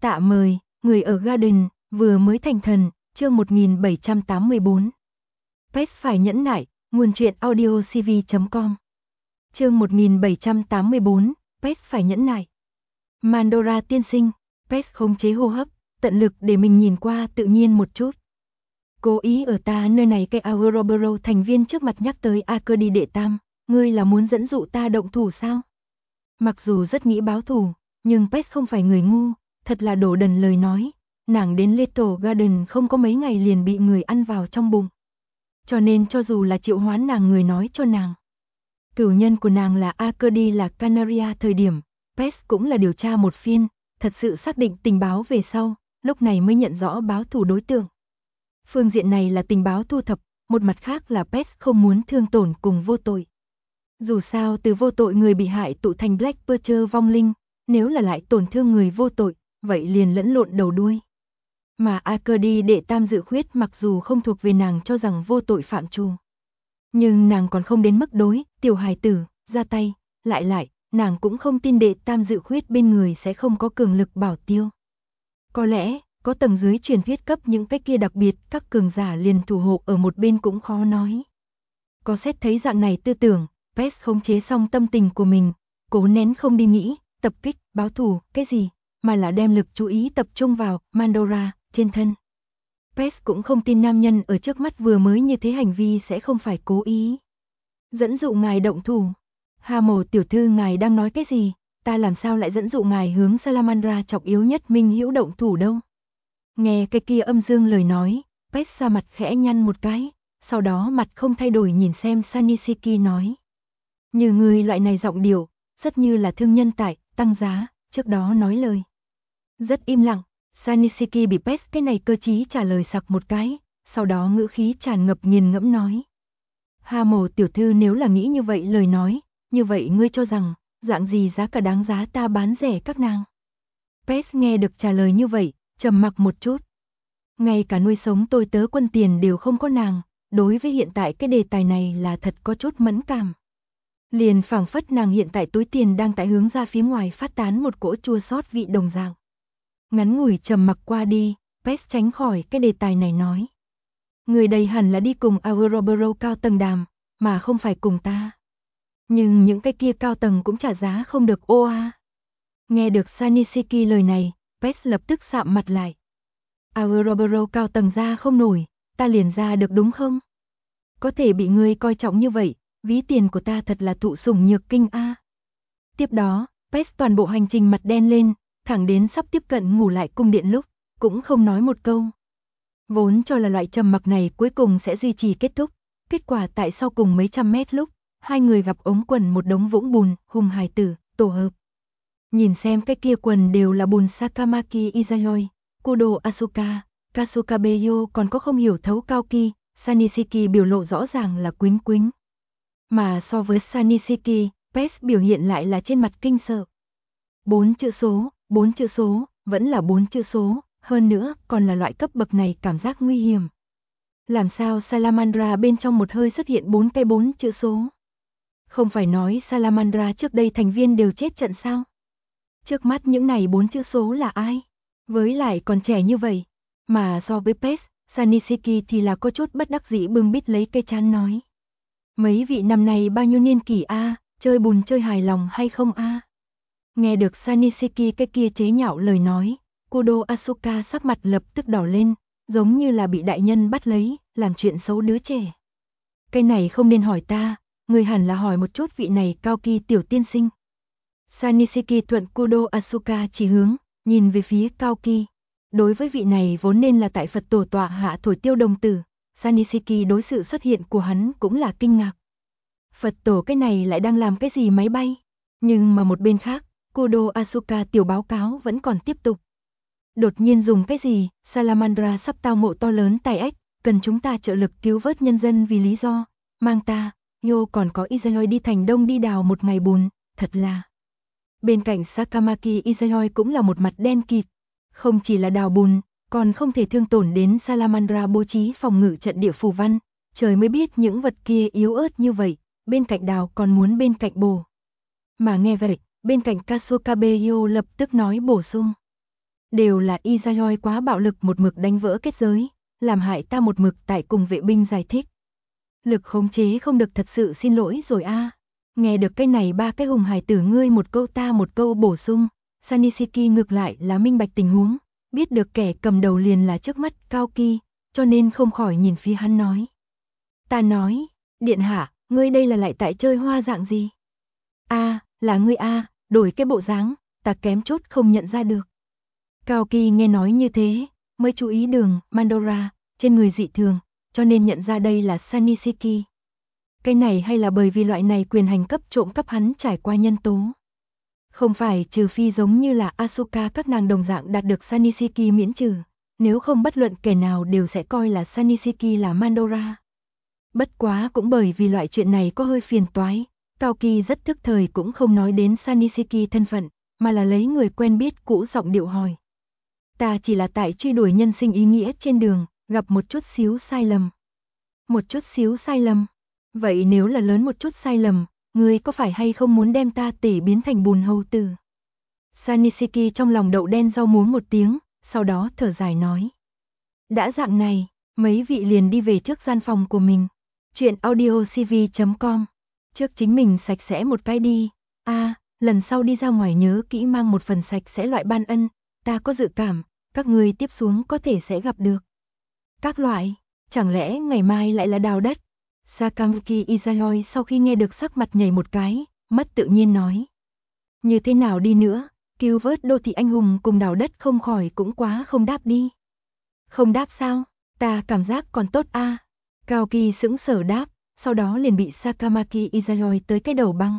Tạ mời, người ở Garden, vừa mới thành thần, chương 1784. PES phải nhẫn nại, nguồn truyện audio cv.com. Chương 1784, PES phải nhẫn nại. Mandora tiên sinh, PES khống chế hô hấp, tận lực để mình nhìn qua tự nhiên một chút. Cố ý ở ta nơi này cái Ouroboros thành viên trước mặt nhắc tới Arcady đệ tam, ngươi là muốn dẫn dụ ta động thủ sao? Mặc dù rất nghĩ báo thù, nhưng PES không phải người ngu, thật là đổ đần lời nói. Nàng đến Little Garden không có mấy ngày liền bị người ăn vào trong bụng. Cho nên cho dù là triệu hoán nàng người nói cho nàng. Cửu nhân của nàng là Arcady là Canaria thời điểm, PES cũng là điều tra một phiên, thật sự xác định tình báo về sau, lúc này mới nhận rõ báo thù đối tượng. Phương diện này là tình báo thu thập, một mặt khác là PES không muốn thương tổn cùng vô tội. Dù sao từ vô tội người bị hại tụ thành Black Butcher vong linh, nếu là lại tổn thương người vô tội, vậy liền lẫn lộn đầu đuôi. Mà Arcady đệ tam dự khuyết mặc dù không thuộc về nàng cho rằng vô tội phạm trù. Nhưng nàng còn không đến mức đối, tiểu hài tử, ra tay, lại, nàng cũng không tin đệ tam dự khuyết bên người sẽ không có cường lực bảo tiêu. Có lẽ, có tầng dưới truyền thuyết cấp những cái kia đặc biệt, các cường giả liền thủ hộ ở một bên cũng khó nói. Có xét thấy dạng này tư tưởng, PES khống chế xong tâm tình của mình, cố nén không đi nghĩ, tập kích, báo thù, cái gì, mà là đem lực chú ý tập trung vào Mandora, trên thân. PES cũng không tin nam nhân ở trước mắt vừa mới như thế hành vi sẽ không phải cố ý. Dẫn dụ ngài động thủ. Hà Mồ tiểu thư ngài đang nói cái gì, ta làm sao lại dẫn dụ ngài hướng Salamandra trọng yếu nhất minh hữu động thủ đâu. Nghe cái kia âm dương lời nói, PES xa mặt khẽ nhăn một cái, sau đó mặt không thay đổi nhìn xem Sanisiki nói. Như người loại này giọng điệu, rất như là thương nhân tại, tăng giá, trước đó nói lời. Rất im lặng, Sanisiki bị PES cái này cơ trí trả lời sặc một cái, sau đó ngữ khí tràn ngập nghiền ngẫm nói. Hà Mồ tiểu thư nếu là nghĩ như vậy lời nói, như vậy ngươi cho rằng, dạng gì giá cả đáng giá ta bán rẻ các nàng. PES nghe được trả lời như vậy, trầm mặc một chút. Ngay cả nuôi sống tôi tớ quân tiền đều không có nàng, đối với hiện tại cái đề tài này là thật có chút mẫn cảm. Liền phảng phất nàng hiện tại túi tiền đang tại hướng ra phía ngoài phát tán một cỗ chua xót vị đồng dạng. Ngắn ngủi trầm mặc qua đi, PES tránh khỏi cái đề tài này nói. Người đây hẳn là đi cùng Ouroboros cao tầng đàm, mà không phải cùng ta. Nhưng những cái kia cao tầng cũng trả giá không được ô a. Nghe được Sanisiki lời này, PES lập tức sạm mặt lại. Ouroboros cao tầng ra không nổi, ta liền ra được đúng không? Có thể bị ngươi coi trọng như vậy, ví tiền của ta thật là thụ sủng nhược kinh a. Tiếp đó, PES toàn bộ hành trình mặt đen lên, thẳng đến sắp tiếp cận ngủ lại cung điện lúc, cũng không nói một câu. Vốn cho là loại trầm mặc này cuối cùng sẽ duy trì kết thúc, kết quả tại sau cùng mấy trăm mét lúc, hai người gặp ống quần một đống vũng bùn, hùng hài tử, tổ hợp. Nhìn xem cái kia quần đều là bùn Sakamaki Izayoi, Kudo Asuka, Kasukabeyo còn có không hiểu thấu Kaoki, Sanisiki biểu lộ rõ ràng là quýnh quýnh. Mà so với Sanisiki, PES biểu hiện lại là trên mặt kinh sợ. 4 chữ số, vẫn là 4 chữ số, hơn nữa còn là loại cấp bậc này cảm giác nguy hiểm. Làm sao Salamandra bên trong một hơi xuất hiện 4 chữ số? Không phải nói Salamandra trước đây thành viên đều chết trận sao? Trước mắt những này 4 chữ số là ai? Với lại còn trẻ như vậy. Mà so với PES, Sanisiki thì là có chút bất đắc dĩ bưng bít lấy cây chán nói. Mấy vị năm nay bao nhiêu niên kỷ a, chơi bùn chơi hài lòng hay không a? Nghe được Sanisiki cái kia chế nhạo lời nói, Kudo Asuka sắc mặt lập tức đỏ lên, giống như là bị đại nhân bắt lấy, làm chuyện xấu đứa trẻ. Cái này không nên hỏi ta, người hẳn là hỏi một chút vị này Kaoki tiểu tiên sinh. Sanisiki thuận Kudo Asuka chỉ hướng, nhìn về phía Kaoki. Đối với vị này vốn nên là tại Phật tổ tọa hạ thổi tiêu đồng tử, Sanisiki đối sự xuất hiện của hắn cũng là kinh ngạc. Phật tổ cái này lại đang làm cái gì máy bay? Nhưng mà một bên khác, Kudo Asuka tiểu báo cáo vẫn còn tiếp tục. Đột nhiên dùng cái gì, Salamandra sắp tao ngộ to lớn tài ách, cần chúng ta trợ lực cứu vớt nhân dân vì lý do, mang ta, Yo còn có Izayoi đi thành đông đi đào một ngày bùn, thật là. Bên cạnh Sakamaki Izayoi cũng là một mặt đen kịt, không chỉ là đào bùn, còn không thể thương tổn đến Salamandra bố trí phòng ngự trận địa phù văn, trời mới biết những vật kia yếu ớt như vậy, bên cạnh đào còn muốn bên cạnh bổ. Mà nghe vậy, bên cạnh Kasukabeyo lập tức nói bổ sung. Đều là Izayoi quá bạo lực một mực đánh vỡ kết giới, làm hại ta một mực tại cùng vệ binh giải thích. Lực khống chế không được thật sự xin lỗi rồi a. Nghe được cái này ba cái hùng hài tử ngươi một câu ta một câu bổ sung, Sanishiki ngược lại là minh bạch tình huống, biết được kẻ cầm đầu liền là trước mắt Cao Kỳ, cho nên không khỏi nhìn phía hắn nói. Ta nói, điện hạ, ngươi đây là lại tại chơi hoa dạng gì? A, là ngươi a, đổi cái bộ dáng, ta kém chút không nhận ra được. Cao Kỳ nghe nói như thế, mới chú ý đường Mandora trên người dị thường, cho nên nhận ra đây là Sanishiki. Cái này hay là bởi vì loại này quyền hành cấp trộm cắp hắn trải qua nhân tố. Không phải trừ phi giống như là Asuka các nàng đồng dạng đạt được Sanishiki miễn trừ, nếu không bất luận kẻ nào đều sẽ coi là Sanishiki là Mandora. Bất quá cũng bởi vì loại chuyện này có hơi phiền toái, Cao Kỳ rất thức thời cũng không nói đến Sanishiki thân phận, mà là lấy người quen biết cũ giọng điệu hỏi. Ta chỉ là tại truy đuổi nhân sinh ý nghĩa trên đường, gặp một chút xíu sai lầm. Một chút xíu sai lầm? Vậy nếu là lớn một chút sai lầm, ngươi có phải hay không muốn đem ta tể biến thành bùn hầu tử? Sanishiki trong lòng đậu đen rau muống một tiếng, sau đó thở dài nói. Đã dạng này, mấy vị liền đi về trước gian phòng của mình. Chuyện audiocv.com. Trước chính mình sạch sẽ một cái đi. Lần sau đi ra ngoài nhớ kỹ mang một phần sạch sẽ loại ban ân, ta có dự cảm, các ngươi tiếp xuống có thể sẽ gặp được. Các loại, chẳng lẽ ngày mai lại là đào đất? Sakamaki Izayoi sau khi nghe được sắc mặt nhảy một cái, mất tự nhiên nói. Như thế nào đi nữa, cứu vớt đô thị anh hùng cùng đào đất không khỏi cũng quá không đáp đi. Không đáp sao, ta cảm giác còn tốt a. Cao Kỳ sững sờ đáp, sau đó liền bị Sakamaki Izayoi tới cái đầu băng.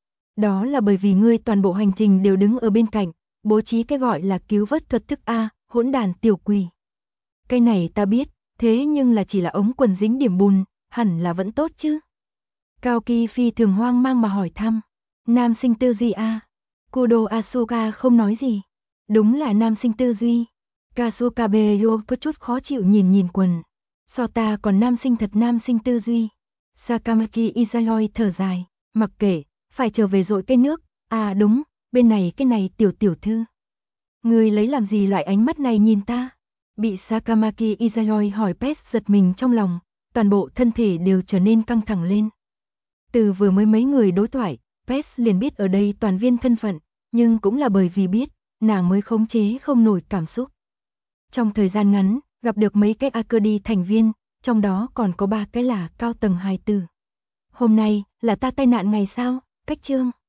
Đó là bởi vì ngươi toàn bộ hành trình đều đứng ở bên cạnh, bố trí cái gọi là cứu vớt thuật thức a, hỗn đàn tiểu quỷ. Cái này ta biết, thế nhưng là chỉ là ống quần dính điểm bùn, hẳn là vẫn tốt chứ. Cao Kỳ phi thường hoang mang mà hỏi thăm. Nam sinh tư duy a. Kudo Asuka không nói gì. Đúng là nam sinh tư duy. Kasukabeyo có chút khó chịu nhìn quần. So ta còn nam sinh thật nam sinh tư duy. Sakamaki Izayoi thở dài, mặc kệ, phải trở về dội cái nước. À đúng, bên này cái này tiểu thư. Người lấy làm gì loại ánh mắt này nhìn ta? Bị Sakamaki Izayoi hỏi Pes giật mình trong lòng, toàn bộ thân thể đều trở nên căng thẳng lên. Từ vừa mới mấy người đối thoại, Pes liền biết ở đây toàn viên thân phận, nhưng cũng là bởi vì biết, nàng mới khống chế không nổi cảm xúc. Trong thời gian ngắn, gặp được mấy cái Academy thành viên, trong đó còn có 3 cái là cao tầng hài tử. Hôm nay là ta tai nạn ngày sao? Cách chương